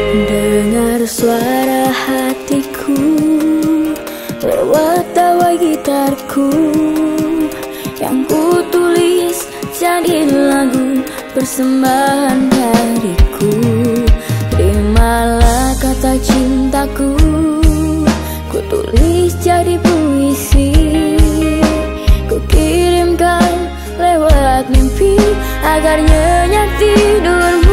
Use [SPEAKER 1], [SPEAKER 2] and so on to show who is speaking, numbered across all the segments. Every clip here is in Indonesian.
[SPEAKER 1] Dengar suara hatiku lewat tawa gitarku yang ku tulis jadi lagu persembahan dariku. Terimalah kata cintaku, ku tulis jadi puisi, ku kirimkan lewat mimpi agar nyenyak tidurmu.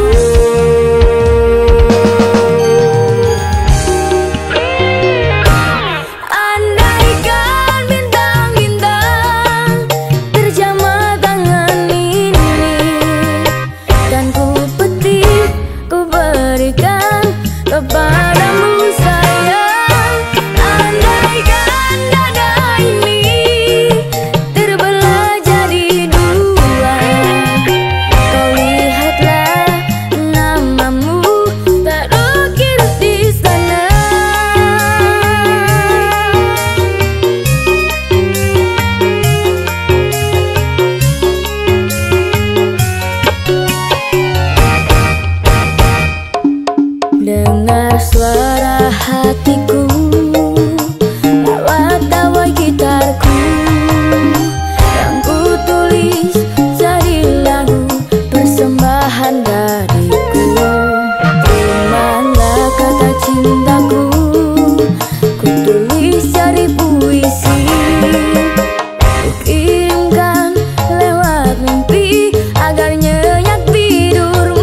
[SPEAKER 1] Kepadamu sayang, andaikan dada ini terbelah jadi dua, kau lihatlah namamu tak ukir di sana. Dengar suara hatiku lewat tawa gitarku yang ku tulis jadi lagu persembahan dariku. Terimalah kata cintaku, ku tulis jadi puisi, ku kirimkan lewat mimpi agar nyenyak tidurmu.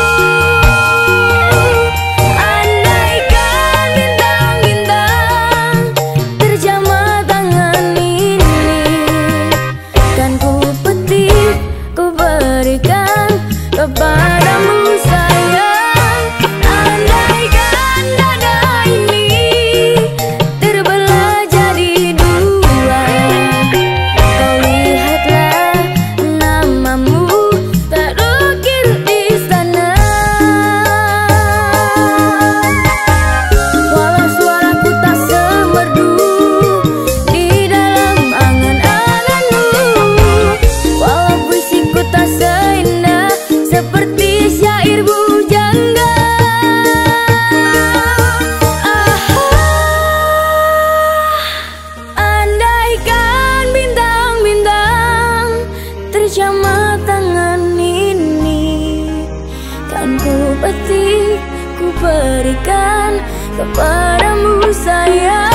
[SPEAKER 1] Kepadamu sayang, andaikan dada ini terbelah jadi dua, kau lihatlah namamu tak ukir di sana. Walau suaraku tak semerdu di dalam angan-anganmu, walau puisiku tak seindah seperti syair bujangga. Andaikan bintang-bintang terjamah tangan ini, kan ku petik, ku berikan kepadamu sayang.